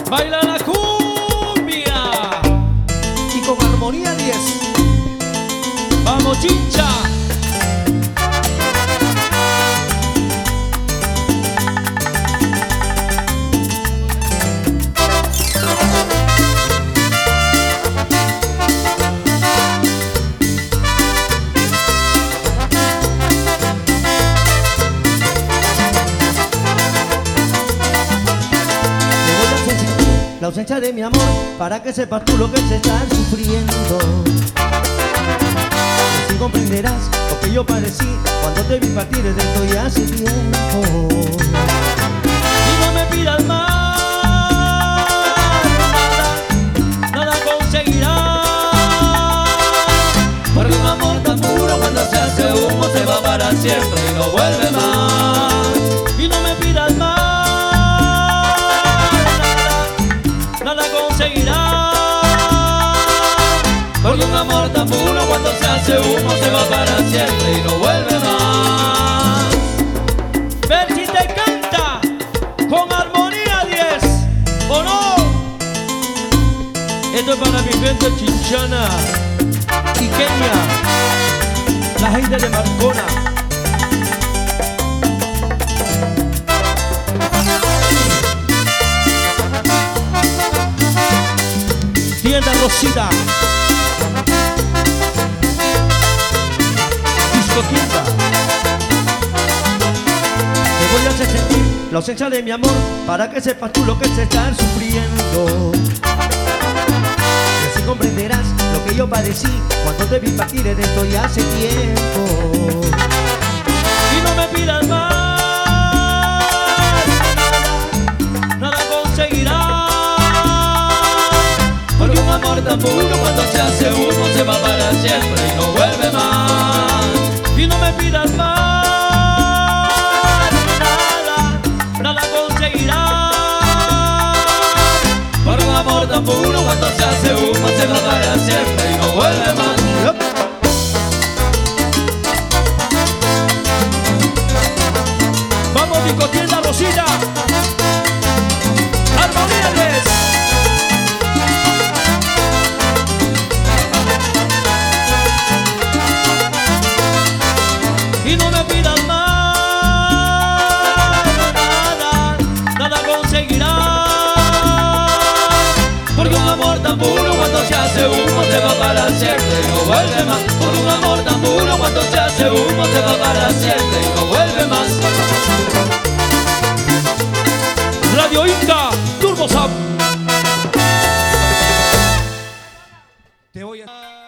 Baila la cumbia y con armonía 10. Vamos, Chincha. La ausencia de mi amor, para que sepas tú lo que se está sufriendo. Así comprenderás lo que yo padecí cuando te vi partir de esto ya hace tiempo. Y no me pidas más, nada conseguirás. Porque un amor tan puro cuando se hace humo se va para siempre y no vuelve más. Y no me pidas más, nada conseguirás. Porque un amor tan puro cuando se hace humo se va para siempre y no vuelve más. Ver si te canta con armonía 10, ¿o no? Esto es para mi gente chinchana y Kenia, la gente de Marcona. Tienda Rosita, Disco Tienda. Te voy a hacer sentir la ausencia de mi amor, para que sepas tú lo que se está sufriendo. Y así comprenderás lo que yo padecí cuando te vi partir de esto ya hace tiempo. Y no me pidas más, nada conseguirás. Porque un amor tan puro cuando se hace humo se va para siempre y no vuelve más. Y no me pidas más, nada conseguirás. Porque un amor tan puro cuando se hace humo se va para siempre y no vuelve más. Vamos, Disco Tienda Rosita, armonía 10. Y no me pidas más, nada conseguirás. Porque un amor tan puro cuando se hace humo se va para siempre y no vuelve más. Por un amor tan puro cuando se hace humo se va para siempre y no vuelve más. Radio Inca, Turbo Sam. Te voy a...